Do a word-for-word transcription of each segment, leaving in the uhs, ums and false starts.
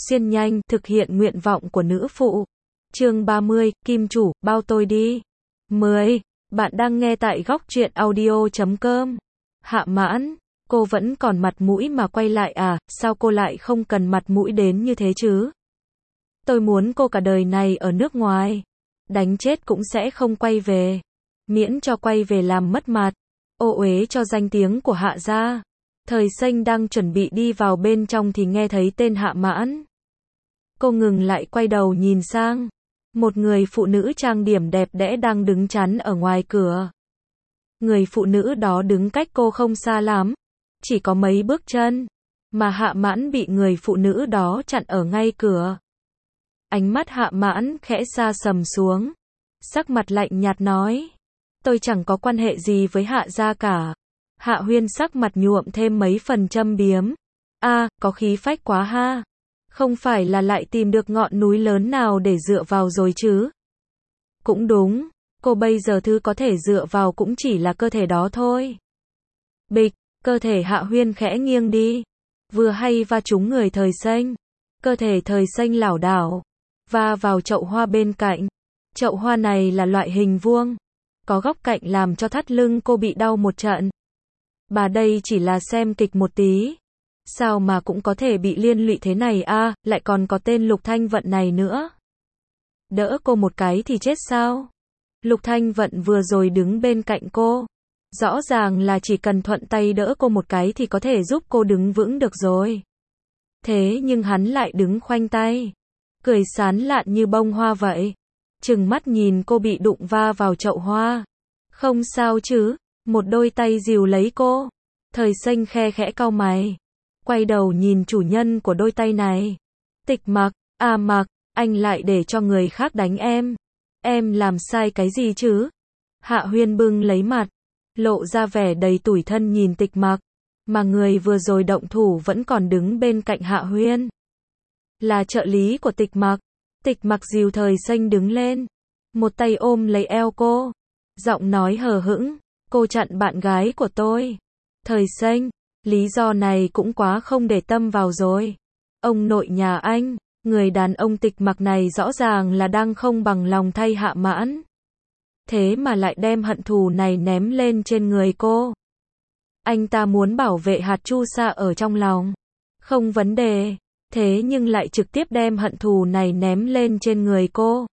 xuyên nhanh, thực hiện nguyện vọng của nữ phụ. Chương ba mươi, Kim chủ, bao tôi đi. mười. Bạn đang nghe tại góc truyện audio chấm com. Hạ Mãn, cô vẫn còn mặt mũi mà quay lại à, sao cô lại không cần mặt mũi đến như thế chứ? Tôi muốn cô cả đời này ở nước ngoài. Đánh chết cũng sẽ không quay về. Miễn cho quay về làm mất mặt. Ô uế cho danh tiếng của Hạ gia. Thời Xanh đang chuẩn bị đi vào bên trong thì nghe thấy tên Hạ Mãn. Cô ngừng lại quay đầu nhìn sang. Một người phụ nữ trang điểm đẹp đẽ đang đứng chắn ở ngoài cửa. Người phụ nữ đó đứng cách cô không xa lắm. Chỉ có mấy bước chân. Mà Hạ Mãn bị người phụ nữ đó chặn ở ngay cửa. Ánh mắt Hạ Mãn khẽ xa sầm xuống. Sắc mặt lạnh nhạt nói. Tôi chẳng có quan hệ gì với Hạ gia cả. Hạ Huyên sắc mặt nhuộm thêm mấy phần châm biếm. A, có khí phách quá ha. Không phải là lại tìm được ngọn núi lớn nào để dựa vào rồi chứ? Cũng đúng, cô bây giờ thứ có thể dựa vào cũng chỉ là cơ thể đó thôi. Bịch, cơ thể Hạ Huyên khẽ nghiêng đi. Vừa hay va trúng người Thời Xanh. Cơ thể Thời Xanh lảo đảo. Va vào chậu hoa bên cạnh. Chậu hoa này là loại hình vuông. Có góc cạnh làm cho thắt lưng cô bị đau một trận. Bà đây chỉ là xem kịch một tí. Sao mà cũng có thể bị liên lụy thế này a, à, lại còn có tên Lục Thanh Vận này nữa. Đỡ cô một cái thì chết sao? Lục Thanh Vận vừa rồi đứng bên cạnh cô. Rõ ràng là chỉ cần thuận tay đỡ cô một cái thì có thể giúp cô đứng vững được rồi. Thế nhưng hắn lại đứng khoanh tay. Cười sán lạn như bông hoa vậy. Trừng mắt nhìn cô bị đụng va vào chậu hoa. Không sao chứ? Một đôi tay dìu lấy cô. Thời Xanh khe khẽ cau mày. Quay đầu nhìn chủ nhân của đôi tay này. Tịch Mặc, à Mặc, anh lại để cho người khác đánh em. Em làm sai cái gì chứ? Hạ Huyên bưng lấy mặt. Lộ ra vẻ đầy tủi thân nhìn Tịch Mặc. Mà người vừa rồi động thủ vẫn còn đứng bên cạnh Hạ Huyên. Là trợ lý của Tịch Mặc. Tịch Mặc dìu Thời Xanh đứng lên. Một tay ôm lấy eo cô. Giọng nói hờ hững. Cô chặn bạn gái của tôi. Thời Xanh, lý do này cũng quá không để tâm vào rồi. Ông nội nhà anh, người đàn ông Tịch Mặc này rõ ràng là đang không bằng lòng thay Hạ Mãn. Thế mà lại đem hận thù này ném lên trên người cô. Anh ta muốn bảo vệ hạt chu sa ở trong lòng. Không vấn đề. Thế nhưng lại trực tiếp đem hận thù này ném lên trên người cô.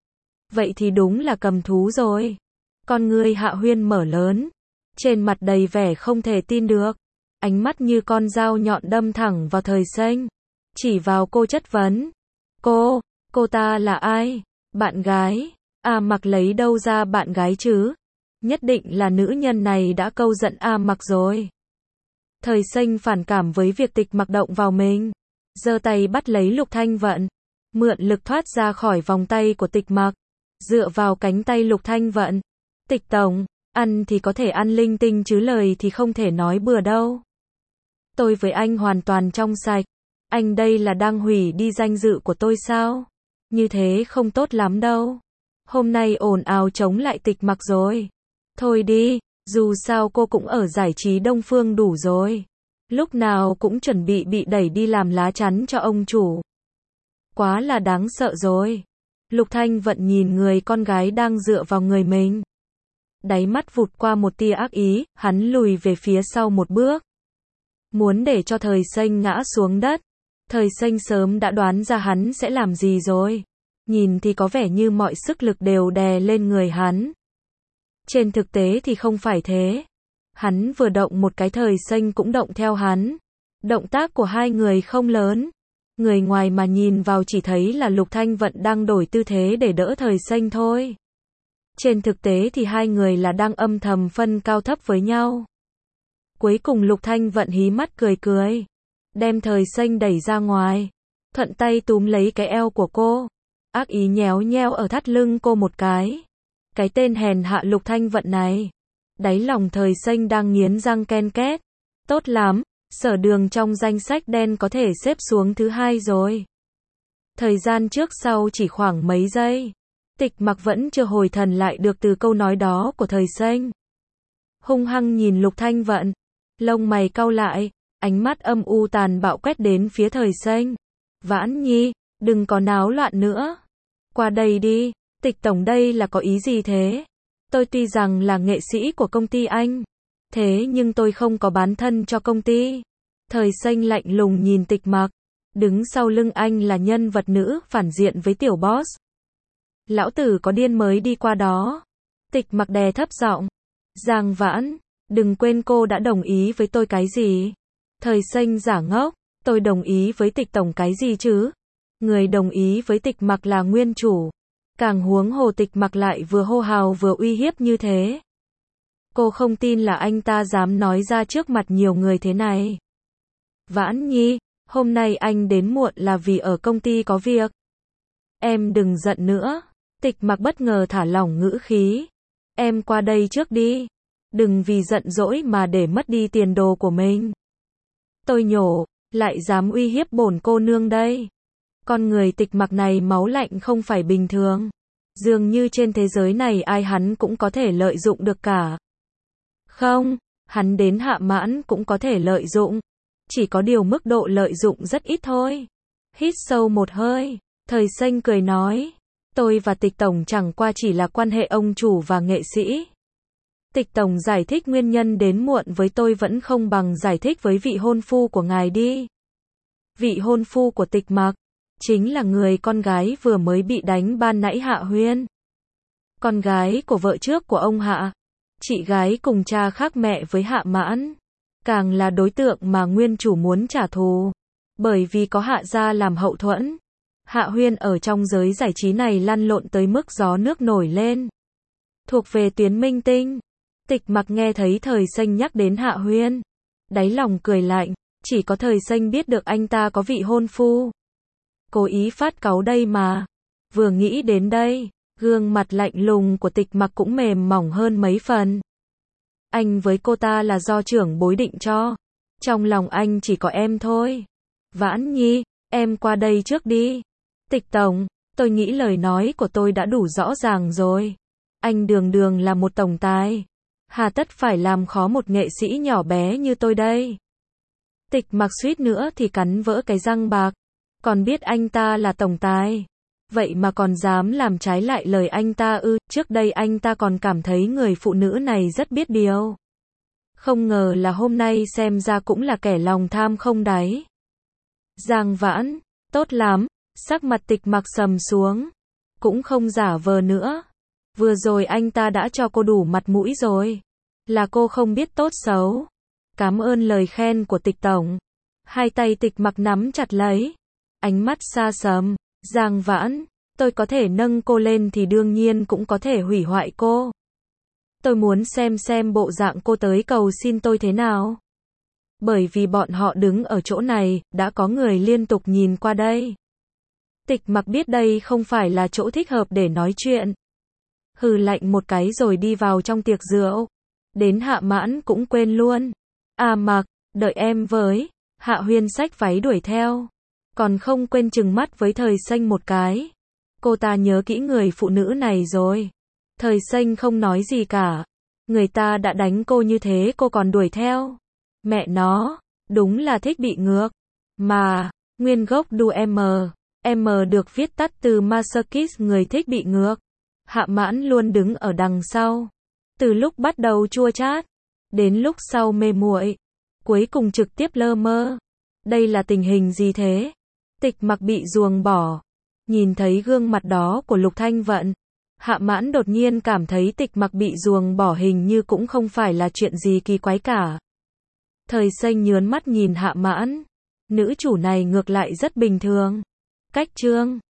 Vậy thì đúng là cầm thú rồi. Con ngươi Hạ Huyên mở lớn. Trên mặt đầy vẻ không thể tin được. Ánh mắt như con dao nhọn đâm thẳng vào Thời Xanh. Chỉ vào cô chất vấn. Cô, cô ta là ai? Bạn gái? A Mặc lấy đâu ra bạn gái chứ? Nhất định là nữ nhân này đã câu giận A Mặc rồi. Thời Xanh phản cảm với việc Tịch Mặc động vào mình. Giơ tay bắt lấy Lục Thanh Vận. Mượn lực thoát ra khỏi vòng tay của Tịch Mặc. Dựa vào cánh tay Lục Thanh Vận. Tịch tổng, ăn thì có thể ăn linh tinh chứ lời thì không thể nói bừa đâu. Tôi với anh hoàn toàn trong sạch. Anh đây là đang hủy đi danh dự của tôi sao? Như thế không tốt lắm đâu. Hôm nay ồn ào chống lại Tịch Mặc rồi. Thôi đi, dù sao cô cũng ở giải trí Đông Phương đủ rồi. Lúc nào cũng chuẩn bị bị đẩy đi làm lá chắn cho ông chủ. Quá là đáng sợ rồi. Lục Thanh Vận nhìn người con gái đang dựa vào người mình. Đáy mắt vụt qua một tia ác ý, hắn lùi về phía sau một bước. Muốn để cho Thời Xanh ngã xuống đất. Thời Xanh sớm đã đoán ra hắn sẽ làm gì rồi. Nhìn thì có vẻ như mọi sức lực đều đè lên người hắn. Trên thực tế thì không phải thế. Hắn vừa động một cái Thời Xanh cũng động theo hắn. Động tác của hai người không lớn. Người ngoài mà nhìn vào chỉ thấy là Lục Thanh Vận đang đổi tư thế để đỡ Thời Xanh thôi. Trên thực tế thì hai người là đang âm thầm phân cao thấp với nhau. Cuối cùng Lục Thanh Vận hí mắt cười cười. Đem Thời Xanh đẩy ra ngoài. Thuận tay túm lấy cái eo của cô. Ác ý nhéo nheo ở thắt lưng cô một cái. Cái tên hèn hạ Lục Thanh Vận này. Đáy lòng Thời Xanh đang nghiến răng ken két. Tốt lắm, Sở Đường trong danh sách đen có thể xếp xuống thứ hai rồi. Thời gian trước sau chỉ khoảng mấy giây. Tịch Mặc vẫn chưa hồi thần lại được từ câu nói đó của Thời Xanh. Hung hăng nhìn Lục Thanh Vận. Lông mày cau lại. Ánh mắt âm u tàn bạo quét đến phía Thời Xanh. Vãn Nhi, đừng có náo loạn nữa. Qua đây đi, Tịch tổng đây là có ý gì thế? Tôi tuy rằng là nghệ sĩ của công ty anh, thế nhưng tôi không có bán thân cho công ty. Thời Xanh lạnh lùng nhìn Tịch Mặc, đứng sau lưng anh là nhân vật nữ phản diện với tiểu boss. Lão tử có điên mới đi qua đó. Tịch Mặc đè thấp giọng. Giang Vãn, đừng quên cô đã đồng ý với tôi cái gì. Thời Xanh giả ngốc, tôi đồng ý với Tịch tổng cái gì chứ? Người đồng ý với Tịch Mặc là nguyên chủ. Càng huống hồ Tịch Mặc lại vừa hô hào vừa uy hiếp như thế. Cô không tin là anh ta dám nói ra trước mặt nhiều người thế này. Vãn Nhi, hôm nay anh đến muộn là vì ở công ty có việc. Em đừng giận nữa. Tịch Mặc bất ngờ thả lỏng ngữ khí. Em qua đây trước đi. Đừng vì giận dỗi mà để mất đi tiền đồ của mình. Tôi nhổ, lại dám uy hiếp bổn cô nương đây. Con người Tịch Mặc này máu lạnh không phải bình thường. Dường như trên thế giới này ai hắn cũng có thể lợi dụng được cả. Không, hắn đến Hạ Mãn cũng có thể lợi dụng. Chỉ có điều mức độ lợi dụng rất ít thôi. Hít sâu một hơi, Thời Xanh cười nói. Tôi và Tịch tổng chẳng qua chỉ là quan hệ ông chủ và nghệ sĩ. Tịch tổng giải thích nguyên nhân đến muộn với tôi vẫn không bằng giải thích với vị hôn phu của ngài đi. Vị hôn phu của Tịch Mặc chính là người con gái vừa mới bị đánh ban nãy Hạ Huyên. Con gái của vợ trước của ông Hạ. Chị gái cùng cha khác mẹ với Hạ Mãn. Càng là đối tượng mà nguyên chủ muốn trả thù. Bởi vì có Hạ gia làm hậu thuẫn. Hạ Huyên ở trong giới giải trí này lăn lộn tới mức gió nước nổi lên. Thuộc về tuyến minh tinh. Tịch Mặc nghe thấy Thời Xanh nhắc đến Hạ Huyên. Đáy lòng cười lạnh. Chỉ có Thời Xanh biết được anh ta có vị hôn phu. Cố ý phát cáu đây mà. Vừa nghĩ đến đây, gương mặt lạnh lùng của Tịch Mặc cũng mềm mỏng hơn mấy phần. Anh với cô ta là do trưởng bối định cho. Trong lòng anh chỉ có em thôi. Vãn Nhi, em qua đây trước đi. Tịch tổng, tôi nghĩ lời nói của tôi đã đủ rõ ràng rồi. Anh đường đường là một tổng tài. Hà tất phải làm khó một nghệ sĩ nhỏ bé như tôi đây. Tịch Mặc suýt nữa thì cắn vỡ cái răng bạc. Còn biết anh ta là tổng tài. Vậy mà còn dám làm trái lại lời anh ta ư. Trước đây anh ta còn cảm thấy người phụ nữ này rất biết điều. Không ngờ là hôm nay xem ra cũng là kẻ lòng tham không đáy. Giang Vãn, tốt lắm. Sắc mặt Tịch Mặc sầm xuống. Cũng không giả vờ nữa. Vừa rồi anh ta đã cho cô đủ mặt mũi rồi. Là cô không biết tốt xấu. Cảm ơn lời khen của Tịch tổng. Hai tay Tịch Mặc nắm chặt lấy. Ánh mắt xa sầm. Giang Vãn, tôi có thể nâng cô lên thì đương nhiên cũng có thể hủy hoại cô. Tôi muốn xem xem bộ dạng cô tới cầu xin tôi thế nào. Bởi vì bọn họ đứng ở chỗ này, đã có người liên tục nhìn qua đây. Tịch Mặc biết đây không phải là chỗ thích hợp để nói chuyện. Hừ lạnh một cái rồi đi vào trong tiệc rượu. Đến Hạ Mãn cũng quên luôn. À Mặc, đợi em với. Hạ Huyên xách váy đuổi theo. Còn không quên trừng mắt với Thời Xanh một cái. Cô ta nhớ kỹ người phụ nữ này rồi. Thời Xanh không nói gì cả. Người ta đã đánh cô như thế cô còn đuổi theo. Mẹ nó, đúng là thích bị ngược. Mà, nguyên gốc đu M. M được viết tắt từ Masochist, người thích bị ngược. Hạ Mãn luôn đứng ở đằng sau. Từ lúc bắt đầu chua chát, đến lúc sau mê muội, cuối cùng trực tiếp lơ mơ. Đây là tình hình gì thế? Tịch Mặc bị ruồng bỏ. Nhìn thấy gương mặt đó của Lục Thanh Vận, Hạ Mãn đột nhiên cảm thấy Tịch Mặc bị ruồng bỏ hình như cũng không phải là chuyện gì kỳ quái cả. Thời Xanh nhớn mắt nhìn Hạ Mãn. Nữ chủ này ngược lại rất bình thường. Cách trương.